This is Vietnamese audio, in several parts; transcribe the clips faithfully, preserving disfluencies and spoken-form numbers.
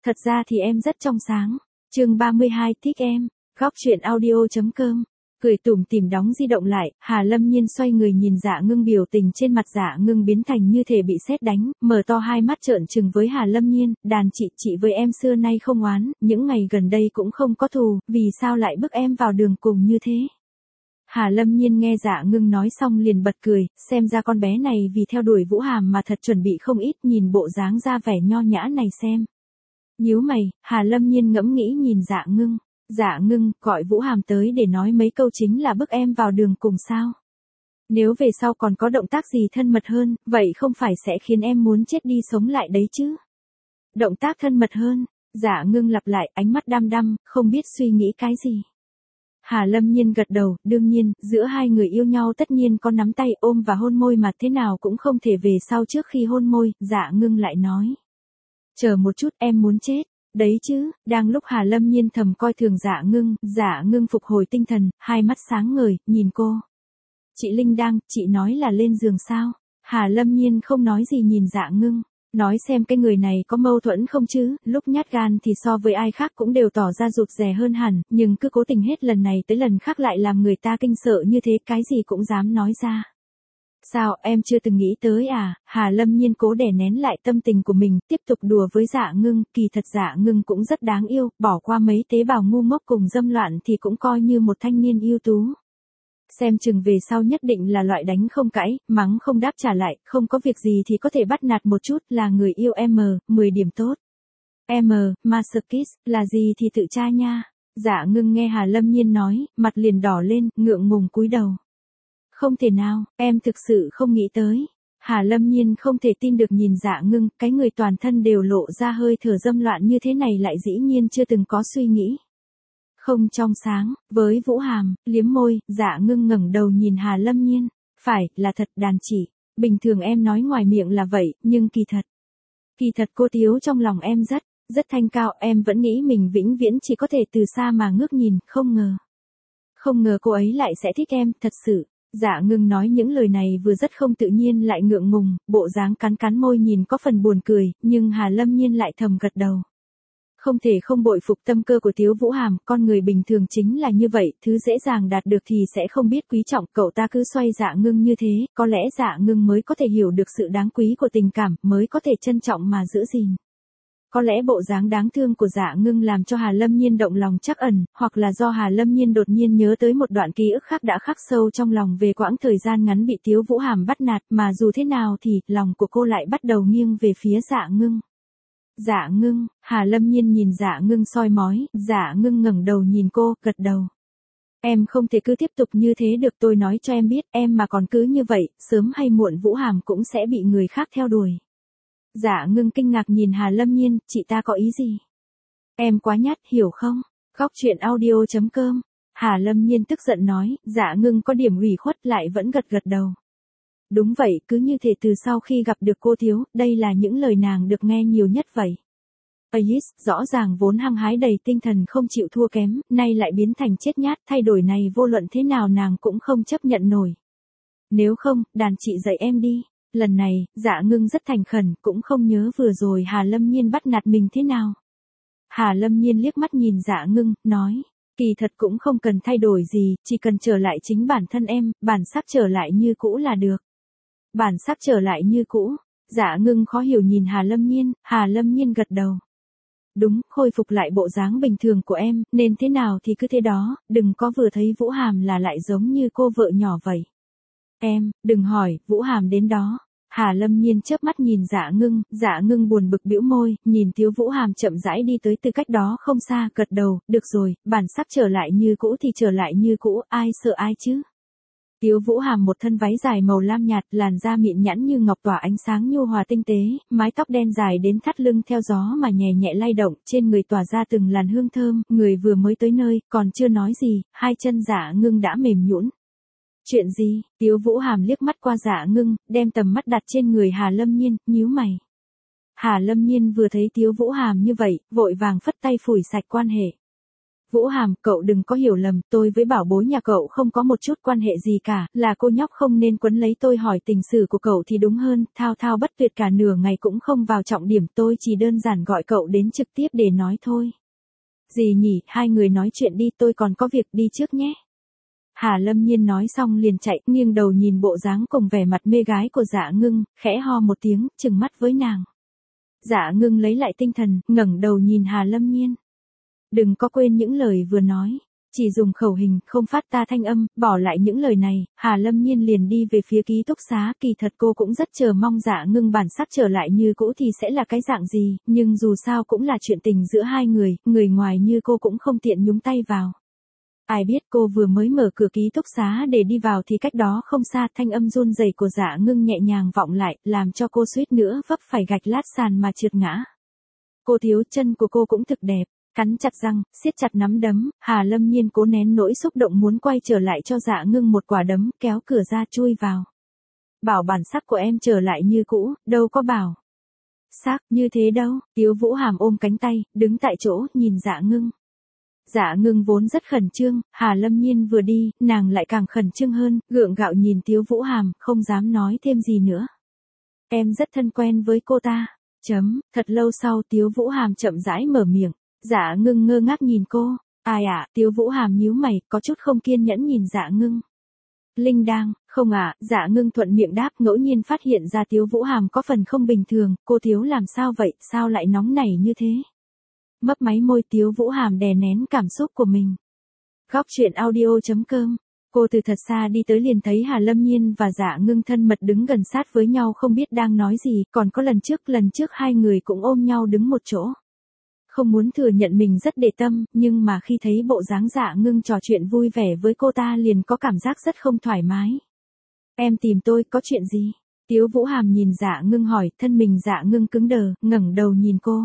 Thật ra thì em rất trong sáng. Chương ba mươi hai thích em. Góc truyện audio.com. Cười tủm tỉm đóng di động lại, Hà Lâm Nhiên xoay người nhìn Dạ Ngưng, biểu tình trên mặt Dạ Ngưng biến thành như thể bị sét đánh, mở to hai mắt trợn trừng với Hà Lâm Nhiên, đàn chị, chị với em xưa nay không oán, những ngày gần đây cũng không có thù, vì sao lại bức em vào đường cùng như thế? Hà Lâm Nhiên nghe Dạ Ngưng nói xong liền bật cười, xem ra con bé này vì theo đuổi Vũ Hàm mà thật chuẩn bị không ít, nhìn bộ dáng ra vẻ nho nhã này xem. Nhíu mày, Hà Lâm Nhiên ngẫm nghĩ nhìn Dạ Ngưng. Dạ Ngưng, gọi Vũ Hàm tới để nói mấy câu chính là bức em vào đường cùng sao? Nếu về sau còn có động tác gì thân mật hơn, vậy không phải sẽ khiến em muốn chết đi sống lại đấy chứ? Động tác thân mật hơn, Dạ Ngưng lặp lại, ánh mắt đăm đăm, không biết suy nghĩ cái gì. Hà Lâm Nhiên gật đầu, đương nhiên, giữa hai người yêu nhau tất nhiên có nắm tay, ôm và hôn môi mà thế nào cũng không thể về sau trước khi hôn môi, Dạ Ngưng lại nói. Chờ một chút, em muốn chết. Đấy chứ, đang lúc Hà Lâm Nhiên thầm coi thường Dạ Ngưng, Dạ Ngưng phục hồi tinh thần, hai mắt sáng ngời, nhìn cô. Chị Linh đang, chị nói là lên giường sao? Hà Lâm Nhiên không nói gì nhìn Dạ Ngưng, nói xem cái người này có mâu thuẫn không chứ, lúc nhát gan thì so với ai khác cũng đều tỏ ra rụt rè hơn hẳn, nhưng cứ cố tình hết lần này tới lần khác lại làm người ta kinh sợ như thế, cái gì cũng dám nói ra. Sao, em chưa từng nghĩ tới à? Hà Lâm Nhiên cố đè nén lại tâm tình của mình, tiếp tục đùa với Dạ Ngưng, kỳ thật Dạ Ngưng cũng rất đáng yêu, bỏ qua mấy tế bào ngu ngốc cùng dâm loạn thì cũng coi như một thanh niên ưu tú. Xem chừng về sau nhất định là loại đánh không cãi, mắng không đáp trả lại, không có việc gì thì có thể bắt nạt một chút, là người yêu M, mười điểm tốt. M, Masterkiss, là gì thì tự tra nha. Dạ Ngưng nghe Hà Lâm Nhiên nói, mặt liền đỏ lên, ngượng ngùng cúi đầu. Không thể nào, em thực sự không nghĩ tới. Hà Lâm Nhiên không thể tin được nhìn Dạ Ngưng, cái người toàn thân đều lộ ra hơi thở dâm loạn như thế này lại dĩ nhiên chưa từng có suy nghĩ. Không trong sáng, với Vũ Hàm, liếm môi, Dạ Ngưng ngẩng đầu nhìn Hà Lâm Nhiên. Phải, là thật đàn chị, bình thường em nói ngoài miệng là vậy, nhưng kỳ thật. Kỳ thật cô thiếu trong lòng em rất, rất thanh cao, em vẫn nghĩ mình vĩnh viễn chỉ có thể từ xa mà ngước nhìn, không ngờ. Không ngờ cô ấy lại sẽ thích em, thật sự. Dạ Ngưng nói những lời này vừa rất không tự nhiên lại ngượng ngùng, bộ dáng cắn cắn môi nhìn có phần buồn cười, nhưng Hà Lâm Nhiên lại thầm gật đầu. Không thể không bội phục tâm cơ của Tiếu Vũ Hàm, con người bình thường chính là như vậy, thứ dễ dàng đạt được thì sẽ không biết quý trọng, cậu ta cứ xoay Dạ Ngưng như thế, có lẽ Dạ Ngưng mới có thể hiểu được sự đáng quý của tình cảm, mới có thể trân trọng mà giữ gìn. Có lẽ bộ dáng đáng thương của Dạ Ngưng làm cho Hà Lâm Nhiên động lòng trắc ẩn, hoặc là do Hà Lâm Nhiên đột nhiên nhớ tới một đoạn ký ức khác đã khắc sâu trong lòng về quãng thời gian ngắn bị Tiếu Vũ Hàm bắt nạt, mà dù thế nào thì, lòng của cô lại bắt đầu nghiêng về phía Dạ Ngưng. Dạ Ngưng, Hà Lâm Nhiên nhìn Dạ Ngưng soi mói, Dạ Ngưng ngẩng đầu nhìn cô, gật đầu. Em không thể cứ tiếp tục như thế được, tôi nói cho em biết, em mà còn cứ như vậy, sớm hay muộn Vũ Hàm cũng sẽ bị người khác theo đuổi. Dạ Ngưng kinh ngạc nhìn Hà Lâm Nhiên, chị ta có ý gì? Em quá nhát, hiểu không? Góc truyện audio.com. Hà Lâm Nhiên tức giận nói, Dạ Ngưng có điểm ủy khuất lại vẫn gật gật đầu. Đúng vậy, cứ như thể từ sau khi gặp được cô Thiếu, đây là những lời nàng được nghe nhiều nhất vậy. Ais, rõ ràng vốn hăng hái đầy tinh thần không chịu thua kém, nay lại biến thành chết nhát, thay đổi này vô luận thế nào nàng cũng không chấp nhận nổi. Nếu không, đàn chị dạy em đi. Lần này, Dạ Ngưng rất thành khẩn, cũng không nhớ vừa rồi Hà Lâm Nhiên bắt nạt mình thế nào. Hà Lâm Nhiên liếc mắt nhìn Dạ Ngưng, nói, kỳ thật cũng không cần thay đổi gì, chỉ cần trở lại chính bản thân em, bản sắc trở lại như cũ là được. Bản sắc trở lại như cũ. Dạ Ngưng khó hiểu nhìn Hà Lâm Nhiên, Hà Lâm Nhiên gật đầu. Đúng, khôi phục lại bộ dáng bình thường của em, nên thế nào thì cứ thế đó, đừng có vừa thấy Vũ Hàm là lại giống như cô vợ nhỏ vậy. Em, đừng hỏi, Vũ Hàm đến đó. Hà Lâm Nhiên chớp mắt nhìn Dạ Ngưng, Dạ Ngưng buồn bực bĩu môi, nhìn Tiếu Vũ Hàm chậm rãi đi tới từ cách đó không xa, gật đầu, được rồi, bản sắc trở lại như cũ thì trở lại như cũ, ai sợ ai chứ. Tiếu Vũ Hàm một thân váy dài màu lam nhạt, làn da mịn nhẵn như ngọc tỏa ánh sáng nhu hòa tinh tế, mái tóc đen dài đến thắt lưng theo gió mà nhẹ nhẹ lay động, trên người tỏa ra từng làn hương thơm, người vừa mới tới nơi, còn chưa nói gì, hai chân Dạ Ngưng đã mềm nhũn. Chuyện gì? Tiếu Vũ Hàm liếc mắt qua Dạ Ngưng, đem tầm mắt đặt trên người Hà Lâm Nhiên, nhíu mày. Hà Lâm Nhiên vừa thấy Tiếu Vũ Hàm như vậy, vội vàng phất tay phủi sạch quan hệ. Vũ Hàm, cậu đừng có hiểu lầm, tôi với bảo bối nhà cậu không có một chút quan hệ gì cả, là cô nhóc không nên quấn lấy tôi hỏi tình sử của cậu thì đúng hơn, thao thao bất tuyệt cả nửa ngày cũng không vào trọng điểm, tôi chỉ đơn giản gọi cậu đến trực tiếp để nói thôi. Gì nhỉ, hai người nói chuyện đi, tôi còn có việc, đi trước nhé. Hà Lâm Nhiên nói xong liền chạy, nghiêng đầu nhìn bộ dáng cùng vẻ mặt mê gái của Dạ Ngưng, khẽ ho một tiếng, trừng mắt với nàng. Dạ Ngưng lấy lại tinh thần, ngẩng đầu nhìn Hà Lâm Nhiên. Đừng có quên những lời vừa nói, chỉ dùng khẩu hình, không phát ta thanh âm, bỏ lại những lời này, Hà Lâm Nhiên liền đi về phía ký túc xá, kỳ thật cô cũng rất chờ mong Dạ Ngưng bản sắc trở lại như cũ thì sẽ là cái dạng gì, nhưng dù sao cũng là chuyện tình giữa hai người, người ngoài như cô cũng không tiện nhúng tay vào. Ai biết cô vừa mới mở cửa ký túc xá để đi vào thì cách đó không xa thanh âm run rẩy của Dạ Ngưng nhẹ nhàng vọng lại, làm cho cô suýt nữa vấp phải gạch lát sàn mà trượt ngã. Cô thiếu, chân của cô cũng thực đẹp. Cắn chặt răng, siết chặt nắm đấm, Hà Lâm Nhiên cố nén nỗi xúc động muốn quay trở lại cho Dạ Ngưng một quả đấm, kéo cửa ra chui vào. Bảo bản sắc của em trở lại như cũ, đâu có bảo. Sắc, như thế đâu, Tiếu Vũ Hàm ôm cánh tay, đứng tại chỗ, nhìn Dạ Ngưng. Dạ Ngưng vốn rất khẩn trương, Hà Lâm Nhiên vừa đi, nàng lại càng khẩn trương hơn, gượng gạo nhìn Tiếu Vũ Hàm, không dám nói thêm gì nữa. Em rất thân quen với cô ta. Chấm, thật lâu sau Tiếu Vũ Hàm chậm rãi mở miệng. Dạ Ngưng ngơ ngác nhìn cô. Ai ạ, à, Tiếu Vũ Hàm nhíu mày, có chút không kiên nhẫn nhìn Dạ Ngưng. Linh đang, không ạ, à, Dạ Ngưng thuận miệng đáp, ngẫu nhiên phát hiện ra Tiếu Vũ Hàm có phần không bình thường, cô Tiếu làm sao vậy, sao lại nóng nảy như thế? Mấp máy môi, Tiếu Vũ Hàm đè nén cảm xúc của mình. Góc truyện audio chấm com. Cô từ thật xa đi tới liền thấy Hà Lâm Nhiên và Dạ Ngưng thân mật đứng gần sát với nhau không biết đang nói gì, còn có lần trước, lần trước hai người cũng ôm nhau đứng một chỗ. Không muốn thừa nhận mình rất để tâm, nhưng mà khi thấy bộ dáng Dạ Ngưng trò chuyện vui vẻ với cô ta liền có cảm giác rất không thoải mái. Em tìm tôi, có chuyện gì? Tiếu Vũ Hàm nhìn Dạ Ngưng hỏi, thân mình Dạ Ngưng cứng đờ, ngẩng đầu nhìn cô.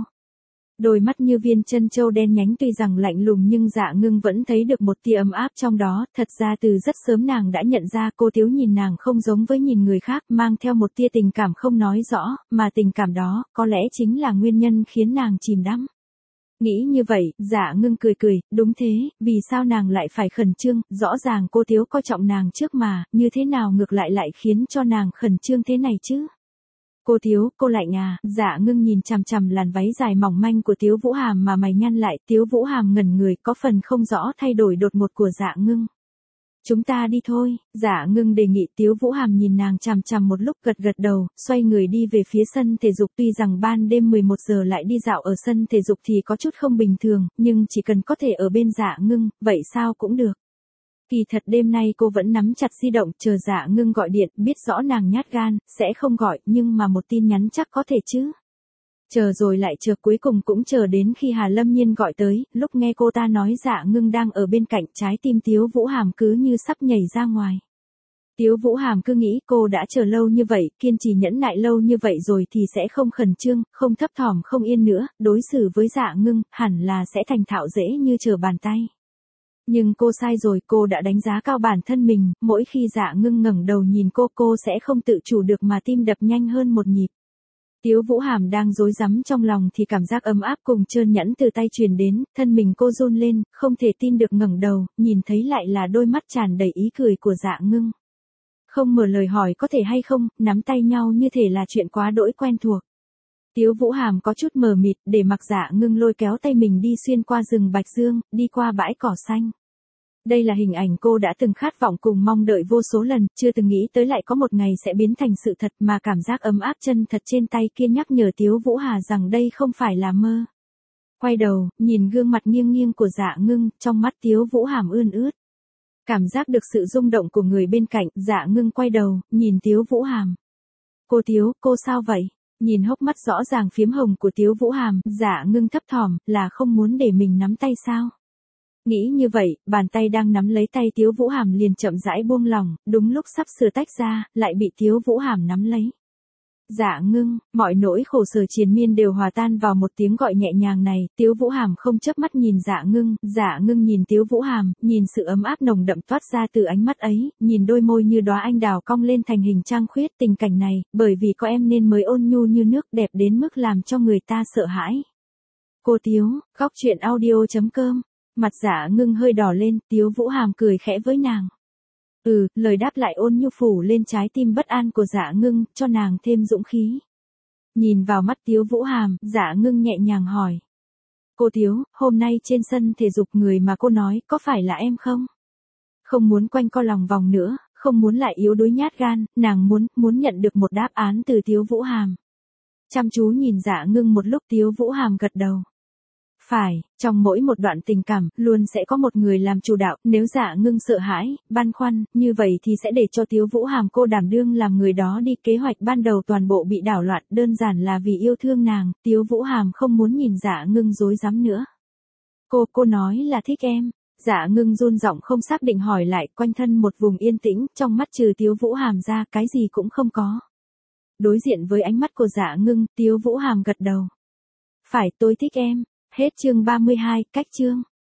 Đôi mắt như viên chân châu đen nhánh tuy rằng lạnh lùng nhưng Dạ Ngưng vẫn thấy được một tia ấm áp trong đó, thật ra từ rất sớm nàng đã nhận ra cô Tiếu nhìn nàng không giống với nhìn người khác, mang theo một tia tình cảm không nói rõ, mà tình cảm đó, có lẽ chính là nguyên nhân khiến nàng chìm đắm. Nghĩ như vậy, Dạ Ngưng cười cười, đúng thế, vì sao nàng lại phải khẩn trương, rõ ràng cô Tiếu coi trọng nàng trước mà, như thế nào ngược lại lại khiến cho nàng khẩn trương thế này chứ? Cô Tiếu, cô lạnh à, Dạ Ngưng nhìn chằm chằm làn váy dài mỏng manh của Tiếu Vũ Hàm mà mày nhăn lại, Tiếu Vũ Hàm ngẩn người, có phần không rõ thay đổi đột ngột của Dạ Ngưng. Chúng ta đi thôi, Dạ Ngưng đề nghị. Tiếu Vũ Hàm nhìn nàng chằm chằm một lúc gật gật đầu, xoay người đi về phía sân thể dục. Tuy rằng ban đêm mười một giờ lại đi dạo ở sân thể dục thì có chút không bình thường, nhưng chỉ cần có thể ở bên Dạ Ngưng, vậy sao cũng được. Kỳ thật đêm nay cô vẫn nắm chặt di động, chờ Dạ Ngưng gọi điện, biết rõ nàng nhát gan, sẽ không gọi, nhưng mà một tin nhắn chắc có thể chứ. Chờ rồi lại chờ, cuối cùng cũng chờ đến khi Hà Lâm Nhiên gọi tới, lúc nghe cô ta nói Dạ Ngưng đang ở bên cạnh, trái tim Tiếu Vũ Hàm cứ như sắp nhảy ra ngoài. Tiếu Vũ Hàm cứ nghĩ cô đã chờ lâu như vậy, kiên trì nhẫn nại lâu như vậy rồi thì sẽ không khẩn trương, không thấp thỏm không yên nữa, đối xử với Dạ Ngưng, hẳn là sẽ thành thạo dễ như trở bàn tay. Nhưng cô sai rồi, cô đã đánh giá cao bản thân mình, mỗi khi Dạ Ngưng ngẩng đầu nhìn cô, cô sẽ không tự chủ được mà tim đập nhanh hơn một nhịp. Tiếu Vũ Hàm đang rối rắm trong lòng thì cảm giác ấm áp cùng trơn nhẵn từ tay truyền đến, thân mình cô run lên, không thể tin được ngẩng đầu, nhìn thấy lại là đôi mắt tràn đầy ý cười của Dạ Ngưng. Không mở lời hỏi có thể hay không, nắm tay nhau như thể là chuyện quá đỗi quen thuộc. Tiếu Vũ Hàm có chút mờ mịt, để mặc Dạ Ngưng lôi kéo tay mình đi xuyên qua rừng Bạch Dương, đi qua bãi cỏ xanh. Đây là hình ảnh cô đã từng khát vọng cùng mong đợi vô số lần, chưa từng nghĩ tới lại có một ngày sẽ biến thành sự thật, mà cảm giác ấm áp chân thật trên tay kia nhắc nhở Tiếu Vũ Hà rằng đây không phải là mơ. Quay đầu, nhìn gương mặt nghiêng nghiêng của Dạ Ngưng, trong mắt Tiếu Vũ Hàm ươn ướt. Cảm giác được sự rung động của người bên cạnh, Dạ Ngưng quay đầu, nhìn Tiếu Vũ Hàm. Cô Tiếu, cô sao vậy? Nhìn hốc mắt rõ ràng phiếm hồng của Tiếu Vũ Hàm, Dạ Ngưng thấp thỏm, là không muốn để mình nắm tay sao? Nghĩ như vậy, bàn tay đang nắm lấy tay Tiếu Vũ Hàm liền chậm rãi buông lỏng, đúng lúc sắp sửa tách ra, lại bị Tiếu Vũ Hàm nắm lấy. Dạ Ngưng, mọi nỗi khổ sở triền miên đều hòa tan vào một tiếng gọi nhẹ nhàng này, Tiếu Vũ Hàm không chớp mắt nhìn Dạ Ngưng, Dạ Ngưng nhìn Tiếu Vũ Hàm, nhìn sự ấm áp nồng đậm toát ra từ ánh mắt ấy, nhìn đôi môi như đóa anh đào cong lên thành hình trăng khuyết, tình cảnh này, bởi vì có em nên mới ôn nhu như nước, đẹp đến mức làm cho người ta sợ hãi. Cô Tiếu, góc truyện audio chấm com Mặt Dạ Ngưng hơi đỏ lên, Tiếu Vũ Hàm cười khẽ với nàng. Ừ, lời đáp lại ôn nhu phủ lên trái tim bất an của Dạ Ngưng, cho nàng thêm dũng khí. Nhìn vào mắt Tiếu Vũ Hàm, Dạ Ngưng nhẹ nhàng hỏi. Cô Tiếu, hôm nay trên sân thể dục người mà cô nói, có phải là em không? Không muốn quanh co lòng vòng nữa, không muốn lại yếu đuối nhát gan, nàng muốn, muốn nhận được một đáp án từ Tiếu Vũ Hàm. Chăm chú nhìn Dạ Ngưng một lúc, Tiếu Vũ Hàm gật đầu. Phải, trong mỗi một đoạn tình cảm, luôn sẽ có một người làm chủ đạo, nếu Dạ Ngưng sợ hãi, băn khoăn, như vậy thì sẽ để cho Tiếu Vũ Hàm cô đảm đương làm người đó đi. Kế hoạch ban đầu toàn bộ bị đảo loạn, đơn giản là vì yêu thương nàng, Tiếu Vũ Hàm không muốn nhìn Dạ Ngưng rối rắm nữa. Cô, cô nói là thích em. Dạ Ngưng run giọng không xác định hỏi lại, quanh thân một vùng yên tĩnh, trong mắt trừ Tiếu Vũ Hàm ra, cái gì cũng không có. Đối diện với ánh mắt của Dạ Ngưng, Tiếu Vũ Hàm gật đầu. Phải, tôi thích em. Hết chương ba mươi hai, cách chương.